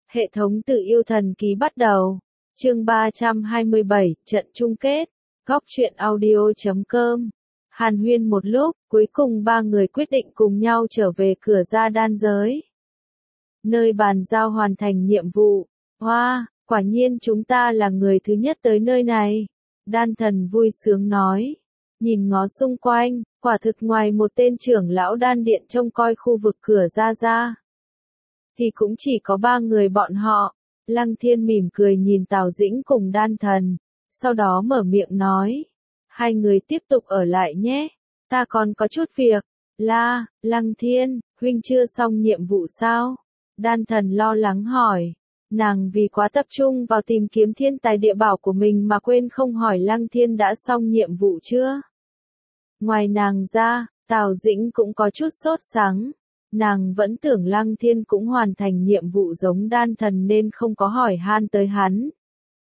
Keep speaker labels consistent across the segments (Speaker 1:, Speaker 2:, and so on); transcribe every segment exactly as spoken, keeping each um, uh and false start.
Speaker 1: Hệ thống tự yêu thần ký bắt đầu. Chương ba trăm hai mươi bảy, trận chung kết. Góc truyện audio chấm com. Hàn huyên một lúc, cuối cùng ba người quyết định cùng nhau trở về cửa ra đan giới. Nơi bàn giao hoàn thành nhiệm vụ. Hoa, wow, quả nhiên chúng ta là người thứ nhất tới nơi này. Đan thần vui sướng nói. Nhìn ngó xung quanh, quả thực ngoài một tên trưởng lão đan điện trông coi khu vực cửa ra ra, thì cũng chỉ có ba người bọn họ. Lăng Thiên mỉm cười nhìn Tào Dĩnh cùng đan thần, sau đó mở miệng nói. Hai người tiếp tục ở lại nhé, ta còn có chút việc. La, Lăng Thiên, huynh chưa xong nhiệm vụ sao? Đan thần lo lắng hỏi. Nàng vì quá tập trung vào tìm kiếm thiên tài địa bảo của mình mà quên không hỏi Lăng Thiên đã xong nhiệm vụ chưa? Ngoài nàng ra, Tào Dĩnh cũng có chút sốt sắng. Nàng vẫn tưởng Lăng Thiên cũng hoàn thành nhiệm vụ giống đan thần nên không có hỏi han tới hắn.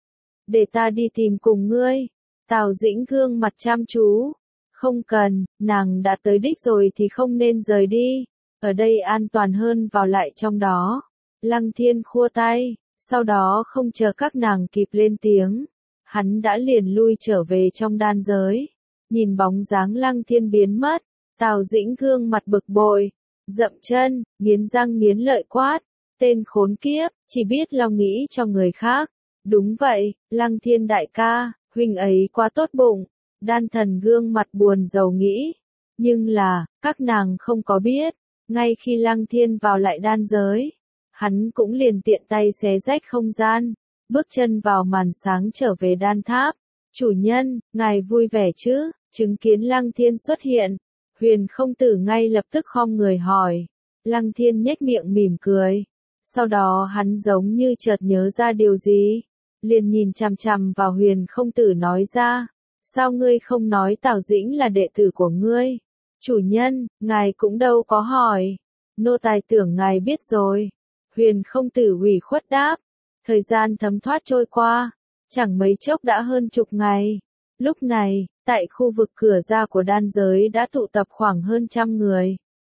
Speaker 1: Để ta đi tìm cùng ngươi. Tào Dĩnh gương mặt chăm chú. Không cần, nàng đã tới đích rồi thì không nên rời đi. Ở đây an toàn hơn vào lại trong đó. Lăng Thiên khua tay, sau đó không chờ các nàng kịp lên tiếng. Hắn đã liền lui trở về trong đan giới. Nhìn bóng dáng Lăng Thiên biến mất, Tào Dĩnh gương mặt bực bội. Dậm chân, nghiến răng nghiến lợi quát. Tên khốn kiếp, chỉ biết lo nghĩ cho người khác. Đúng vậy, Lăng Thiên đại ca, huynh ấy quá tốt bụng. Đan thần gương mặt buồn rầu nghĩ. Nhưng là, các nàng không có biết. Ngay khi Lăng Thiên vào lại đan giới, hắn cũng liền tiện tay xé rách không gian. Bước chân vào màn sáng trở về đan tháp. Chủ nhân, ngài vui vẻ chứ? Chứng kiến Lăng Thiên xuất hiện. Huyền không tử ngay lập tức khom người hỏi. Lăng Thiên nhếch miệng mỉm cười. Sau đó hắn giống như chợt nhớ ra điều gì. Liền nhìn chằm chằm vào huyền không tử nói ra. Sao ngươi không nói Tào Dĩnh là đệ tử của ngươi? Chủ nhân, ngài cũng đâu có hỏi. Nô tài tưởng ngài biết rồi. Huyền không tử ủy khuất đáp. Thời gian thấm thoát trôi qua. Chẳng mấy chốc đã hơn chục ngày. Lúc này, tại khu vực cửa ra của đan giới đã tụ tập khoảng hơn trăm người.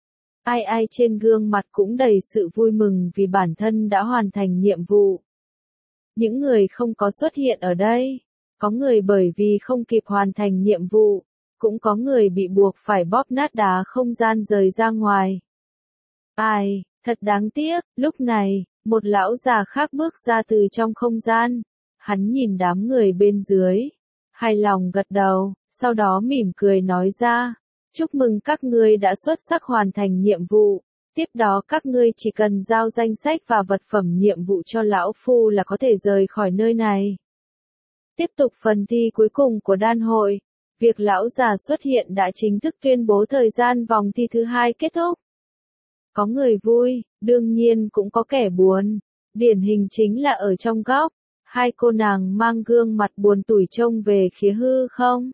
Speaker 1: Ai ai trên gương mặt cũng đầy sự vui mừng vì bản thân đã hoàn thành nhiệm vụ. Những người không có xuất hiện ở đây, có người bởi vì không kịp hoàn thành nhiệm vụ, cũng có người bị buộc phải bóp nát đá không gian rời ra ngoài. Ai, thật đáng tiếc, lúc này, một lão già khác bước ra từ trong không gian. Hắn nhìn đám người bên dưới, hài lòng gật đầu, sau đó mỉm cười nói ra. Chúc mừng các ngươi đã xuất sắc hoàn thành nhiệm vụ. Tiếp đó các ngươi chỉ cần giao danh sách và vật phẩm nhiệm vụ cho lão phu là có thể rời khỏi nơi này. Tiếp tục phần thi cuối cùng của đan hội. Việc lão già xuất hiện đã chính thức tuyên bố thời gian vòng thi thứ hai kết thúc. Có người vui, đương nhiên cũng có kẻ buồn. Điển hình chính là ở trong góc. Hai cô nàng mang gương mặt buồn tủi trông về phía hư không.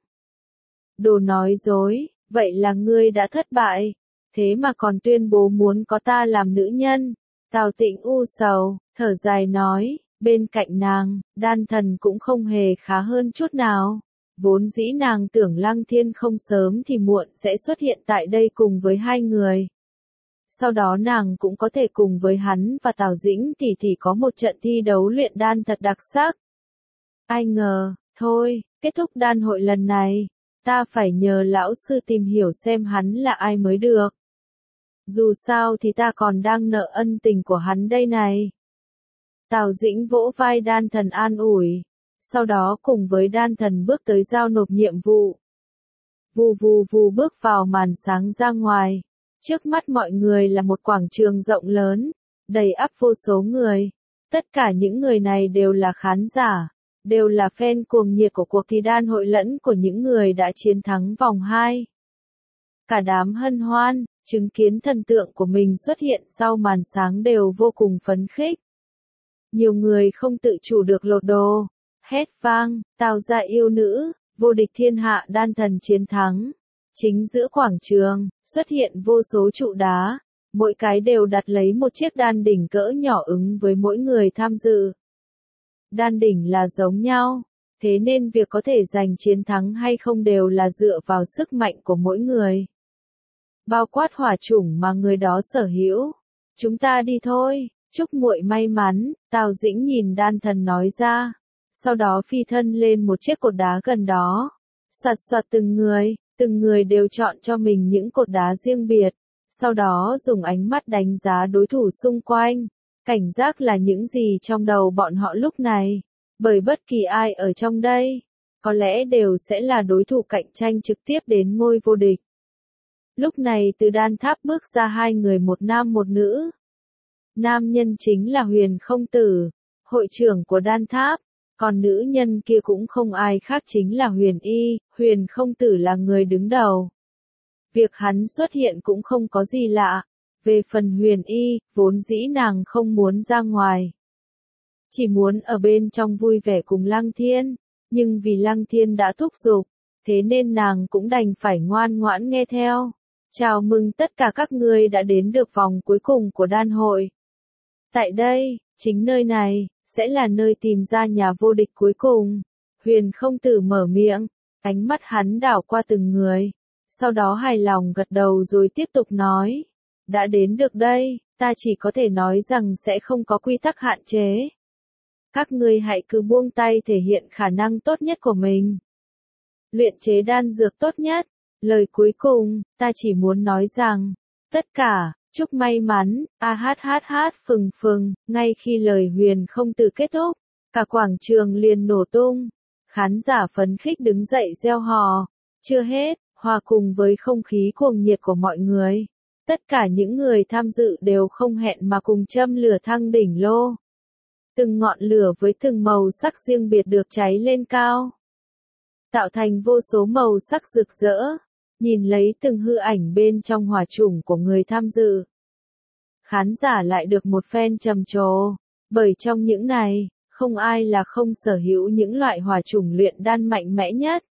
Speaker 1: Đồ nói dối, vậy là ngươi đã thất bại. Thế mà còn tuyên bố muốn có ta làm nữ nhân. Tào Tịnh u sầu, thở dài nói, bên cạnh nàng, đan thần cũng không hề khá hơn chút nào. Vốn dĩ nàng tưởng Lăng Thiên không sớm thì muộn sẽ xuất hiện tại đây cùng với hai người. Sau đó nàng cũng có thể cùng với hắn và Tào Dĩnh tỷ tỷ có một trận thi đấu luyện đan thật đặc sắc. Ai ngờ, thôi, kết thúc đan hội lần này, ta phải nhờ lão sư tìm hiểu xem hắn là ai mới được. Dù sao thì ta còn đang nợ ân tình của hắn đây này. Tào Dĩnh vỗ vai đan thần an ủi, sau đó cùng với đan thần bước tới giao nộp nhiệm vụ. Vù vù vù bước vào màn sáng ra ngoài. Trước mắt mọi người là một quảng trường rộng lớn, đầy ắp vô số người. Tất cả những người này đều là khán giả, đều là fan cuồng nhiệt của cuộc thi đan hội lẫn của những người đã chiến thắng vòng hai. Cả đám hân hoan, chứng kiến thần tượng của mình xuất hiện sau màn sáng đều vô cùng phấn khích. Nhiều người không tự chủ được lột đồ, hét vang, Tào gia yêu nữ, vô địch thiên hạ đan thần chiến thắng. Chính giữa quảng trường, xuất hiện vô số trụ đá, mỗi cái đều đặt lấy một chiếc đan đỉnh cỡ nhỏ ứng với mỗi người tham dự. Đan đỉnh là giống nhau, thế nên việc có thể giành chiến thắng hay không đều là dựa vào sức mạnh của mỗi người. Bao quát hỏa chủng mà người đó sở hữu. Chúng ta đi thôi, Chúc muội may mắn, Tào Dĩnh nhìn đan thần nói ra. Sau đó phi thân lên một chiếc cột đá gần đó. Soạt soạt từng người, từng người đều chọn cho mình những cột đá riêng biệt. Sau đó dùng ánh mắt đánh giá đối thủ xung quanh. Cảnh giác là những gì trong đầu bọn họ lúc này. Bởi bất kỳ ai ở trong đây, có lẽ đều sẽ là đối thủ cạnh tranh trực tiếp đến ngôi vô địch. Lúc này từ đan tháp bước ra hai người, một nam một nữ. Nam nhân chính là Huyền Không Tử, hội trưởng của đan tháp, còn nữ nhân kia cũng không ai khác chính là Huyền Y, Huyền Không Tử là người đứng đầu. Việc hắn xuất hiện cũng không có gì lạ. Về phần Huyền Y, vốn dĩ nàng không muốn ra ngoài. Chỉ muốn ở bên trong vui vẻ cùng Lăng Thiên, nhưng vì Lăng Thiên đã thúc giục, thế nên nàng cũng đành phải ngoan ngoãn nghe theo. Chào mừng tất cả các ngươi đã đến được vòng cuối cùng của đan hội. Tại đây, chính nơi này, sẽ là nơi tìm ra nhà vô địch cuối cùng. Huyền Không Tử mở miệng, ánh mắt hắn đảo qua từng người. Sau đó hài lòng gật đầu rồi tiếp tục nói. Đã đến được đây, ta chỉ có thể nói rằng sẽ không có quy tắc hạn chế. Các ngươi hãy cứ buông tay thể hiện khả năng tốt nhất của mình. Luyện chế đan dược tốt nhất. Lời cuối cùng, ta chỉ muốn nói rằng, tất cả, chúc may mắn, a hát hát hát phừng phừng, ngay khi lời Huyền Không Tử kết thúc, cả quảng trường liền nổ tung. Khán giả phấn khích đứng dậy reo hò. Chưa hết, hòa cùng với không khí cuồng nhiệt của mọi người. Tất cả những người tham dự đều không hẹn mà cùng châm lửa thăng đỉnh lô. Từng ngọn lửa với từng màu sắc riêng biệt được cháy lên cao, tạo thành vô số màu sắc rực rỡ. Nhìn lấy từng hư ảnh bên trong hỏa chủng của người tham dự, khán giả lại được một phen trầm trồ, bởi trong những này, không ai là không sở hữu những loại hỏa chủng luyện đan mạnh mẽ nhất.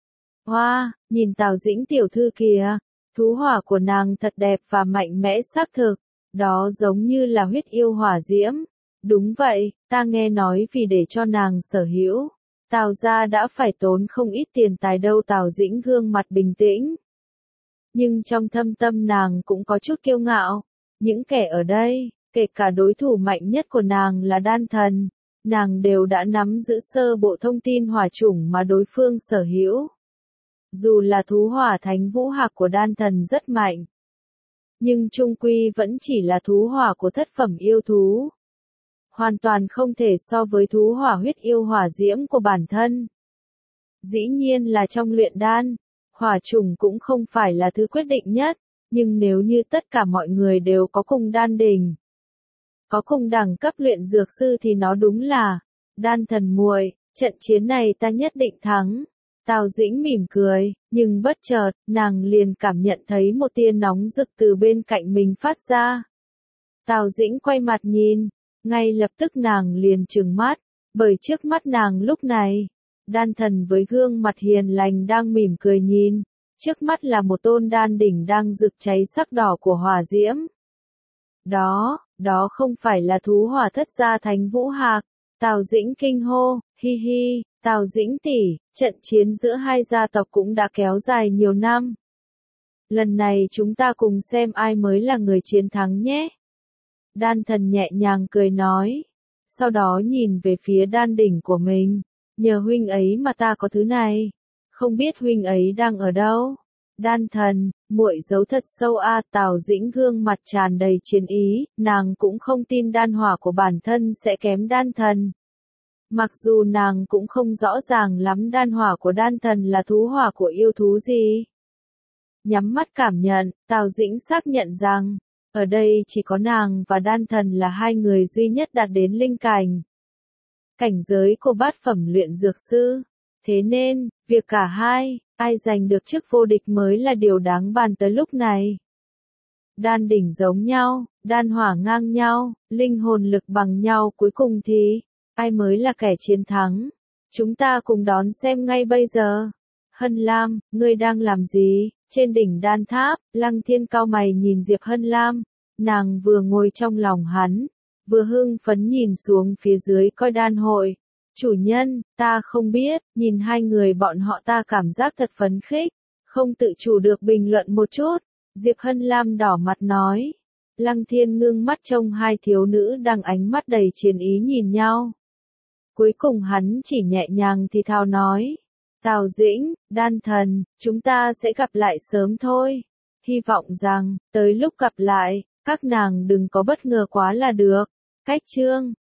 Speaker 1: Hoa, wow, nhìn Tào Dĩnh tiểu thư kìa, thú hỏa của nàng thật đẹp và mạnh mẽ xác thực, đó giống như là huyết yêu hỏa diễm. Đúng vậy, ta nghe nói vì để cho nàng sở hữu, Tào gia đã phải tốn không ít tiền tài đâu. Tào Dĩnh gương mặt bình tĩnh. Nhưng trong thâm tâm nàng cũng có chút kiêu ngạo. Những kẻ ở đây, kể cả đối thủ mạnh nhất của nàng là đan thần, nàng đều đã nắm giữ sơ bộ thông tin hỏa chủng mà đối phương sở hữu. Dù là thú hỏa thánh vũ hạc của đan thần rất mạnh, nhưng chung quy vẫn chỉ là thú hỏa của thất phẩm yêu thú. Hoàn toàn không thể so với thú hỏa huyết yêu hỏa diễm của bản thân. Dĩ nhiên là trong luyện đan, hỏa chủng cũng không phải là thứ quyết định nhất, nhưng nếu như tất cả mọi người đều có cùng đan đỉnh, có cùng đẳng cấp luyện dược sư thì nó đúng là đan thần muội, trận chiến này ta nhất định thắng. Tào Dĩnh mỉm cười, nhưng bất chợt, nàng liền cảm nhận thấy một tia nóng rực từ bên cạnh mình phát ra. Tào Dĩnh quay mặt nhìn, ngay lập tức nàng liền trừng mắt, bởi trước mắt nàng lúc này, đan thần với gương mặt hiền lành đang mỉm cười nhìn, trước mắt là một tôn đan đỉnh đang rực cháy sắc đỏ của hỏa diễm. Đó, đó không phải là thú hỏa thất gia thánh vũ hạc. Tào Dĩnh kinh hô, hi hi, Tào Dĩnh tỷ, trận chiến giữa hai gia tộc cũng đã kéo dài nhiều năm. Lần này chúng ta cùng xem ai mới là người chiến thắng nhé. Đan thần nhẹ nhàng cười nói, sau đó nhìn về phía đan đỉnh của mình, nhờ huynh ấy mà ta có thứ này, không biết huynh ấy đang ở đâu. Đan thần, muội giấu thật sâu a. Tào Dĩnh gương mặt tràn đầy chiến ý, nàng cũng không tin đan hỏa của bản thân sẽ kém đan thần. Mặc dù nàng cũng không rõ ràng lắm đan hỏa của đan thần là thú hỏa của yêu thú gì. Nhắm mắt cảm nhận, Tào Dĩnh xác nhận rằng, ở đây chỉ có nàng và đan thần là hai người duy nhất đạt đến linh cảnh. Cảnh giới của bát phẩm luyện dược sư. Thế nên, việc cả hai, ai giành được chức vô địch mới là điều đáng bàn tới lúc này. Đan đỉnh giống nhau, đan hỏa ngang nhau, linh hồn lực bằng nhau, cuối cùng thì, ai mới là kẻ chiến thắng? Chúng ta cùng đón xem ngay bây giờ. Hân Lam, ngươi đang làm gì? Trên đỉnh đan tháp, Lăng Thiên cau mày nhìn Diệp Hân Lam, nàng vừa ngồi trong lòng hắn, vừa hưng phấn nhìn xuống phía dưới coi đan hội. Chủ nhân, ta không biết, nhìn hai người bọn họ ta cảm giác thật phấn khích, không tự chủ được bình luận một chút. Diệp Hân Lam đỏ mặt nói, Lăng Thiên ngưng mắt trông hai thiếu nữ đang ánh mắt đầy chiến ý nhìn nhau. Cuối cùng hắn chỉ nhẹ nhàng thì thào nói. Tào Dĩnh, Đan Thần, chúng ta sẽ gặp lại sớm thôi. Hy vọng rằng, tới lúc gặp lại, các nàng đừng có bất ngờ quá là được. Cách chương